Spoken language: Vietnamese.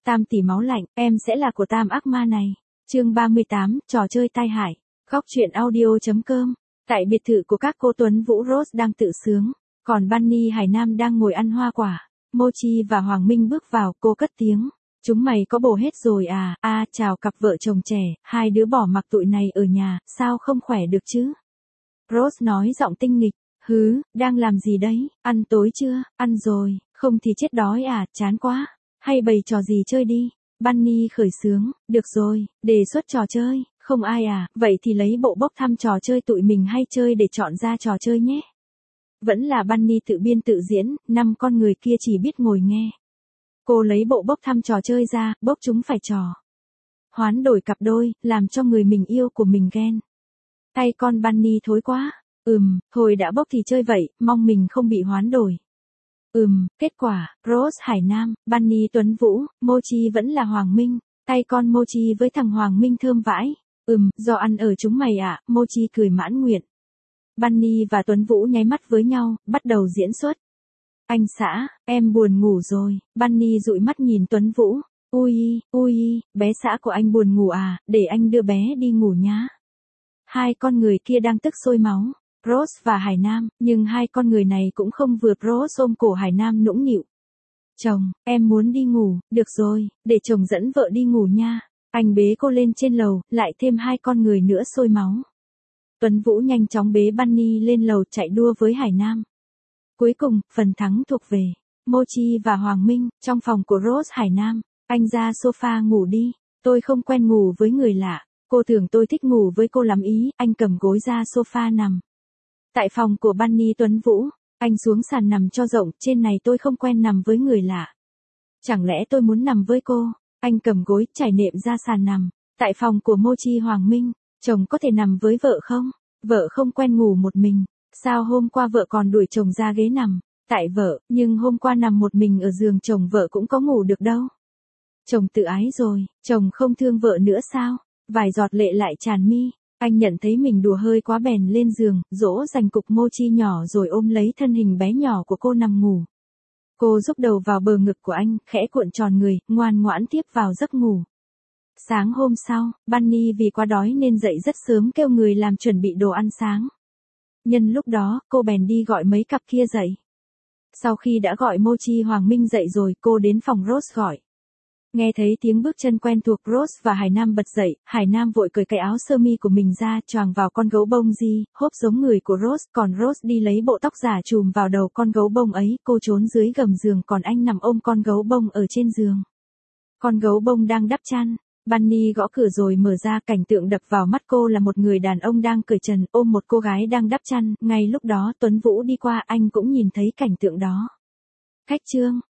Tam tỷ máu lạnh, em sẽ là của tam ác ma này. Chương 38, trò chơi tai hại. Góc truyện audio.com. Tại biệt thự của các cô Tuấn Vũ Rose đang tự sướng, còn Bunny Hải Nam đang ngồi ăn hoa quả. Mochi và Hoàng Minh bước vào, cô cất tiếng. Chúng mày có bồ hết rồi à? Chào cặp vợ chồng trẻ, hai đứa bỏ mặc tụi này ở nhà, sao không khỏe được chứ? Rose nói giọng tinh nghịch. Đang làm gì đấy? Ăn tối chưa? Ăn rồi, không thì chết đói à, chán quá. Hay bày trò gì chơi đi? Bunny khởi xướng, được rồi, đề xuất trò chơi, không ai à, vậy thì lấy bộ bốc thăm trò chơi tụi mình hay chơi để chọn ra trò chơi nhé. Vẫn là Bunny tự biên tự diễn, 5 con người kia chỉ biết ngồi nghe. Cô lấy bộ bốc thăm trò chơi ra, bốc chúng phải trò. Hoán đổi cặp đôi, làm cho người mình yêu của mình ghen. Tay con Bunny thối quá. Thôi đã bốc thì chơi vậy, mong mình không bị hoán đổi. Kết quả, Rose Hải Nam, Bunny Tuấn Vũ, Mochi vẫn là Hoàng Minh. Tay con Mochi với thằng Hoàng Minh thơm vãi. Do ăn ở chúng mày ạ, Mochi cười mãn nguyện. Bunny và Tuấn Vũ nháy mắt với nhau, bắt đầu diễn xuất. Anh xã, em buồn ngủ rồi. Bunny dụi mắt nhìn Tuấn Vũ. Ui, bé xã của anh buồn ngủ à, để anh đưa bé đi ngủ nhá. Hai con người kia đang tức sôi máu. Rose và Hải Nam, nhưng hai con người này cũng không vừa. Rose ôm cổ Hải Nam nũng nịu. Chồng, em muốn đi ngủ, được rồi, để chồng dẫn vợ đi ngủ nha. Anh bế cô lên trên lầu, lại thêm hai con người nữa sôi máu. Tuấn Vũ nhanh chóng bế Bunny lên lầu chạy đua với Hải Nam. Cuối cùng, phần thắng thuộc về Mochi và Hoàng Minh, trong phòng của Rose Hải Nam. Anh ra sofa ngủ đi, tôi không quen ngủ với người lạ. Cô tưởng tôi thích ngủ với cô lắm ý, anh cầm gối ra sofa nằm. Tại phòng của Bunny Tuấn Vũ, anh xuống sàn nằm cho rộng, trên này tôi không quen nằm với người lạ. Chẳng lẽ tôi muốn nằm với cô? Anh cầm gối, trải nệm ra sàn nằm. Tại phòng của Mochi Hoàng Minh, chồng có thể nằm với vợ không? Vợ không quen ngủ một mình. Sao hôm qua vợ còn đuổi chồng ra ghế nằm? Tại vợ, nhưng hôm qua nằm một mình ở giường chồng vợ cũng có ngủ được đâu. Chồng tự ái rồi, chồng không thương vợ nữa sao? Vài giọt lệ lại tràn mi. Anh nhận thấy mình đùa hơi quá bèn lên giường, dỗ dành cục Mochi nhỏ rồi ôm lấy thân hình bé nhỏ của cô nằm ngủ. Cô giúp đầu vào bờ ngực của anh, khẽ cuộn tròn người, ngoan ngoãn tiếp vào giấc ngủ. Sáng hôm sau, Bunny vì quá đói nên dậy rất sớm kêu người làm chuẩn bị đồ ăn sáng. Nhân lúc đó, cô bèn đi gọi mấy cặp kia dậy. Sau khi đã gọi Mochi Hoàng Minh dậy rồi, cô đến phòng Rose gọi. Nghe thấy tiếng bước chân quen thuộc, Rose và Hải Nam bật dậy. Hải Nam vội cởi cái áo sơ mi của mình ra, choàng vào con gấu bông hốp giống người của Rose, còn Rose đi lấy bộ tóc giả chùm vào đầu con gấu bông ấy. Cô trốn dưới gầm giường, còn anh nằm ôm con gấu bông ở trên giường. Con gấu bông đang đắp chăn. Bunny gõ cửa rồi mở ra, cảnh tượng đập vào mắt cô là một người đàn ông đang cởi trần ôm một cô gái đang đắp chăn. Ngay lúc đó Tuấn Vũ đi qua, anh cũng nhìn thấy cảnh tượng đó. Khách trương,